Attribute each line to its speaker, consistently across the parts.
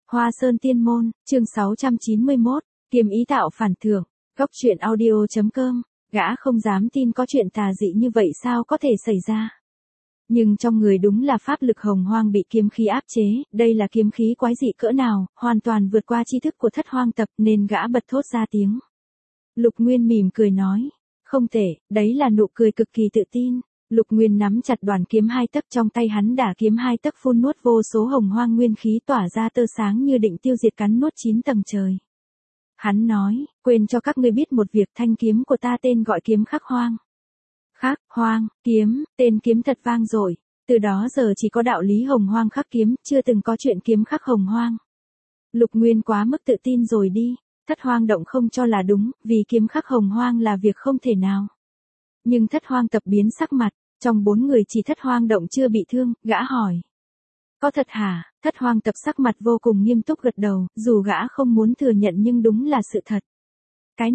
Speaker 1: Hoa Sơn Tiên Môn, chương 691, kiếm ý tạo phản thưởng, góc truyện audio.com, gã không dám tin có chuyện tà dị như vậy sao có thể xảy ra. Nhưng trong người đúng là pháp lực hồng hoang bị kiếm khí áp chế, đây là kiếm khí quái dị cỡ nào, hoàn toàn vượt qua tri thức của Thất Hoang Tập nên gã bật thốt ra tiếng. Lục Nguyên mỉm cười nói, không tệ, đấy là nụ cười cực kỳ tự tin. Lục Nguyên nắm chặt đoàn kiếm 2 tấc trong tay hắn, đả kiếm 2 tấc phun nuốt vô số hồng hoang nguyên khí tỏa ra tơ sáng như định tiêu diệt cắn nuốt 9 tầng trời. Hắn nói, quên cho các ngươi biết một việc, thanh kiếm của ta tên gọi kiếm khắc hoang. Khắc hoang, kiếm, tên kiếm thật vang dội, từ đó giờ chỉ có đạo lý hồng hoang khắc kiếm, chưa từng có chuyện kiếm khắc hồng hoang. Lục Nguyên quá mức tự tin rồi đi, Thất Hoang Động không cho là đúng, vì kiếm khắc hồng hoang là việc không thể nào. Nhưng Thất Hoang Tập biến sắc mặt, trong 4 người chỉ Thất Hoang Động chưa bị thương, gã hỏi. Có thật hả? Thất Hoang Tập sắc mặt vô cùng nghiêm túc gật đầu, dù gã không muốn thừa nhận nhưng đúng là sự thật. Cái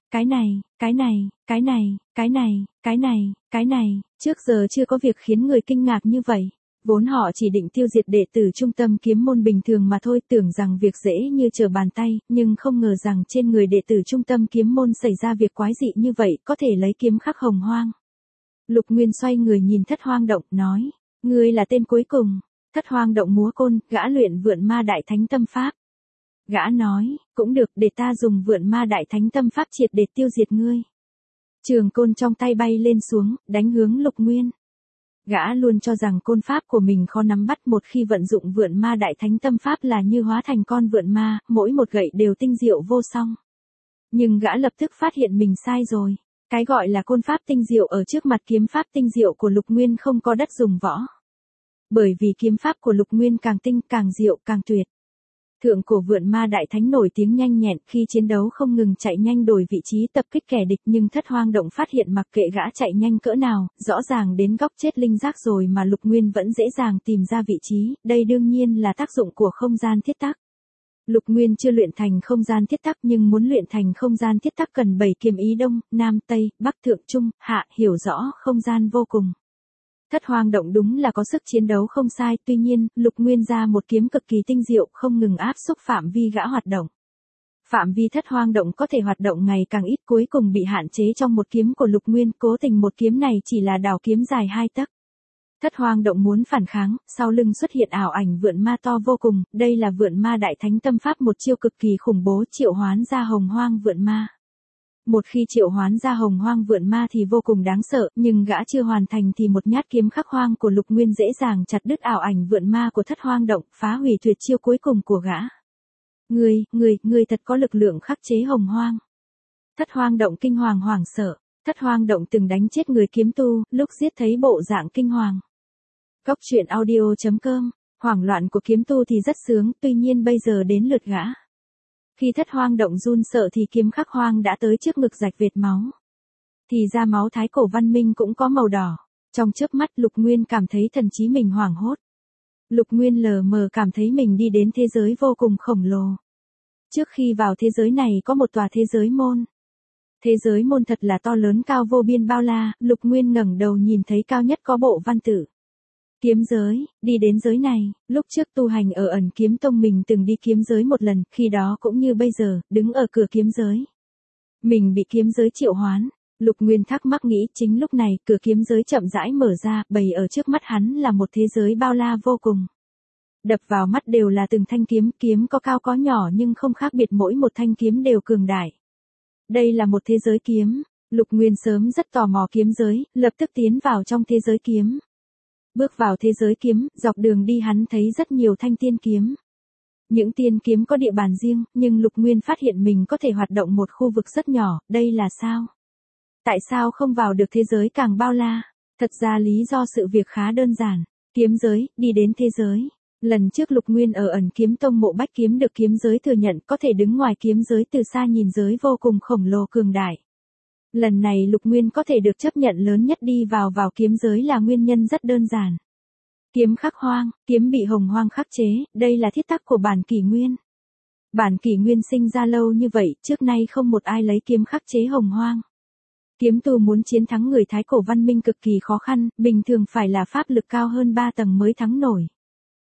Speaker 1: này, trước giờ chưa có việc khiến người kinh ngạc như vậy. Vốn họ chỉ định tiêu diệt đệ tử trung tâm kiếm môn bình thường mà thôi, tưởng rằng việc dễ như trở bàn tay, nhưng không ngờ rằng trên người đệ tử trung tâm kiếm môn xảy ra việc quái dị như vậy, có thể lấy kiếm khắc hồng hoang. Lục Nguyên xoay người nhìn Thất Hoang Động, nói, ngươi là tên cuối cùng. Thất Hoang Động múa côn, gã luyện Vượn Ma Đại Thánh Tâm Pháp. Gã nói, cũng được, để ta dùng Vượn Ma Đại Thánh Tâm Pháp triệt để tiêu diệt ngươi. Trường côn trong tay bay lên xuống, đánh hướng Lục Nguyên. Gã luôn cho rằng côn pháp của mình khó nắm bắt, một khi vận dụng Vượn Ma Đại Thánh Tâm Pháp là như hóa thành con vượn ma, mỗi một gậy đều tinh diệu vô song. Nhưng gã lập tức phát hiện mình sai rồi. Cái gọi là côn pháp tinh diệu ở trước mặt kiếm pháp tinh diệu của Lục Nguyên không có đất dùng võ. Bởi vì kiếm pháp của Lục Nguyên càng tinh, càng diệu, càng tuyệt. Thượng cổ Vượn Ma Đại Thánh nổi tiếng nhanh nhẹn, khi chiến đấu không ngừng chạy nhanh đổi vị trí tập kích kẻ địch, nhưng Thất Hoang Động phát hiện mặc kệ gã chạy nhanh cỡ nào, rõ ràng đến góc chết linh giác rồi mà Lục Nguyên vẫn dễ dàng tìm ra vị trí, đây đương nhiên là tác dụng của không gian thiết tắc. Lục Nguyên chưa luyện thành không gian thiết tắc nhưng muốn luyện thành không gian thiết tắc cần 7 kiếm ý đông, nam, tây, bắc, thượng, trung, hạ, hiểu rõ không gian vô cùng. Thất Hoang Động đúng là có sức chiến đấu không sai, tuy nhiên, Lục Nguyên ra một kiếm cực kỳ tinh diệu, không ngừng áp xúc phạm vi gã hoạt động. Phạm vi Thất Hoang Động có thể hoạt động ngày càng ít, cuối cùng bị hạn chế trong một kiếm của Lục Nguyên, cố tình một kiếm này chỉ là đào kiếm dài 2 tấc. Thất Hoang Động muốn phản kháng, sau lưng xuất hiện ảo ảnh vượn ma to vô cùng, đây là Vượn Ma Đại Thánh Tâm Pháp, một chiêu cực kỳ khủng bố, triệu hoán ra hồng hoang vượn ma. Một khi triệu hoán ra hồng hoang vượn ma thì vô cùng đáng sợ, nhưng gã chưa hoàn thành thì một nhát kiếm khắc hoang của Lục Nguyên dễ dàng chặt đứt ảo ảnh vượn ma của Thất Hoang Động, phá hủy tuyệt chiêu cuối cùng của gã. Ngươi thật có lực lượng khắc chế hồng hoang. Thất Hoang Động kinh hoàng hoảng sợ, Thất Hoang Động từng đánh chết người kiếm tu, lúc giết thấy bộ dạng kinh hoàng. Góc truyện audio.com, hoảng loạn của kiếm tu thì rất sướng, tuy nhiên bây giờ đến lượt gã. Khi Thất Hoang Động run sợ thì kiếm khắc hoang đã tới trước ngực rạch vệt máu. Thì ra máu thái cổ văn minh cũng có màu đỏ. Trong chớp mắt Lục Nguyên cảm thấy thần trí mình hoảng hốt. Lục Nguyên lờ mờ cảm thấy mình đi đến thế giới vô cùng khổng lồ. Trước khi vào thế giới này có một tòa thế giới môn. Thế giới môn thật là to lớn, cao vô biên bao la, Lục Nguyên ngẩng đầu nhìn thấy cao nhất có bộ văn tự. Kiếm giới, đi đến giới này, lúc trước tu hành ở Ẩn Kiếm Tông mình từng đi kiếm giới một lần, khi đó cũng như bây giờ, đứng ở cửa kiếm giới. Mình bị kiếm giới triệu hoán, Lục Nguyên thắc mắc nghĩ, chính lúc này, cửa kiếm giới chậm rãi mở ra, bày ở trước mắt hắn là một thế giới bao la vô cùng. Đập vào mắt đều là từng thanh kiếm, kiếm có cao có nhỏ nhưng không khác biệt, mỗi một thanh kiếm đều cường đại. Đây là một thế giới kiếm, Lục Nguyên sớm rất tò mò kiếm giới, lập tức tiến vào trong thế giới kiếm. Bước vào thế giới kiếm, dọc đường đi hắn thấy rất nhiều thanh tiên kiếm. Những tiên kiếm có địa bàn riêng, nhưng Lục Nguyên phát hiện mình có thể hoạt động một khu vực rất nhỏ, đây là sao? Tại sao không vào được thế giới càng bao la? Thật ra lý do sự việc khá đơn giản. Kiếm giới, đi đến thế giới. Lần trước Lục Nguyên ở Ẩn Kiếm Tông Mộ Bách Kiếm được kiếm giới thừa nhận, có thể đứng ngoài kiếm giới từ xa nhìn giới vô cùng khổng lồ cường đại. Lần này Lục Nguyên có thể được chấp nhận lớn nhất đi vào kiếm giới là nguyên nhân rất đơn giản. Kiếm khắc hoang, kiếm bị hồng hoang khắc chế, đây là thiết tắc của bản kỷ nguyên. Bản kỷ nguyên sinh ra lâu như vậy, trước nay không một ai lấy kiếm khắc chế hồng hoang. Kiếm tu muốn chiến thắng người thái cổ văn minh cực kỳ khó khăn, bình thường phải là pháp lực cao hơn 3 tầng mới thắng nổi.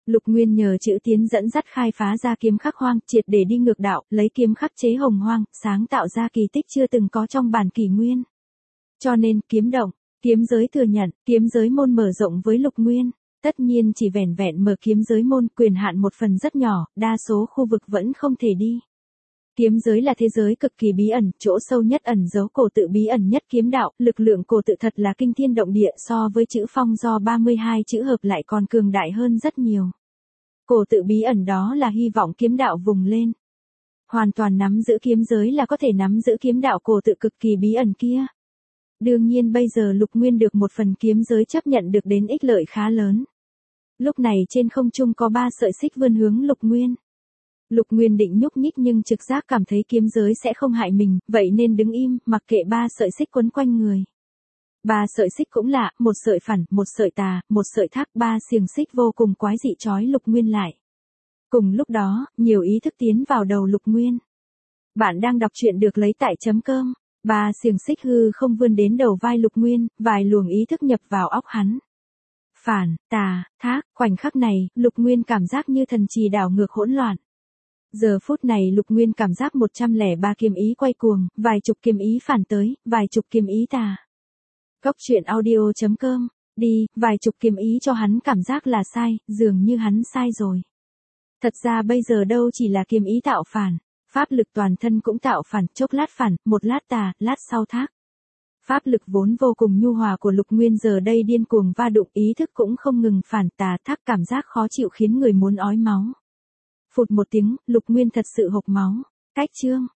Speaker 1: Lục Nguyên nhờ chữ tiến dẫn dắt khai phá ra kiếm khắc hoang, triệt để đi ngược đạo, lấy kiếm khắc chế hồng hoang, sáng tạo ra kỳ tích chưa từng có trong bản kỷ nguyên. Cho nên, kiếm động, kiếm giới thừa nhận, kiếm giới môn mở rộng với Lục Nguyên. Tất nhiên chỉ vẻn vẹn mở kiếm giới môn, quyền hạn một phần rất nhỏ, đa số khu vực vẫn không thể đi. Kiếm giới là thế giới cực kỳ bí ẩn, chỗ sâu nhất ẩn giấu cổ tự bí ẩn nhất kiếm đạo, lực lượng cổ tự thật là kinh thiên động địa, so với chữ phong do 32 chữ hợp lại còn cường đại hơn rất nhiều. Cổ tự bí ẩn đó là hy vọng kiếm đạo vùng lên. Hoàn toàn nắm giữ kiếm giới là có thể nắm giữ kiếm đạo cổ tự cực kỳ bí ẩn kia. Đương nhiên bây giờ Lục Nguyên được một phần kiếm giới chấp nhận được đến ích lợi khá lớn. Lúc này trên không trung có 3 sợi xích vươn hướng Lục Nguyên. Lục Nguyên định nhúc nhích nhưng trực giác cảm thấy kiếm giới sẽ không hại mình, vậy nên đứng im, mặc kệ 3 sợi xích quấn quanh người. 3 sợi xích cũng lạ, một sợi phản, một sợi tà, một sợi thác, 3 xiềng xích vô cùng quái dị trói Lục Nguyên lại. Cùng lúc đó, nhiều ý thức tiến vào đầu Lục Nguyên. Bạn đang đọc truyện được lấy tại .com. 3 xiềng xích hư không vươn đến đầu vai Lục Nguyên, vài luồng ý thức nhập vào óc hắn. Phản, tà, thác, khoảnh khắc này, Lục Nguyên cảm giác như thần trì đảo ngược hỗn loạn. Giờ phút này Lục Nguyên cảm giác 103 kiếm ý quay cuồng, vài chục kiếm ý phản tới, vài chục kiếm ý tà. Góc truyện audio.com, đi, vài chục kiếm ý cho hắn cảm giác là sai, dường như hắn sai rồi. Thật ra bây giờ đâu chỉ là kiếm ý tạo phản, pháp lực toàn thân cũng tạo phản, chốc lát phản, một lát tà, lát sau thác. Pháp lực vốn vô cùng nhu hòa của Lục Nguyên giờ đây điên cuồng va đụng, ý thức cũng không ngừng phản tà thác, cảm giác khó chịu khiến người muốn ói máu. Phụt một tiếng, Lục Nguyên thật sự hộc máu. Cách chương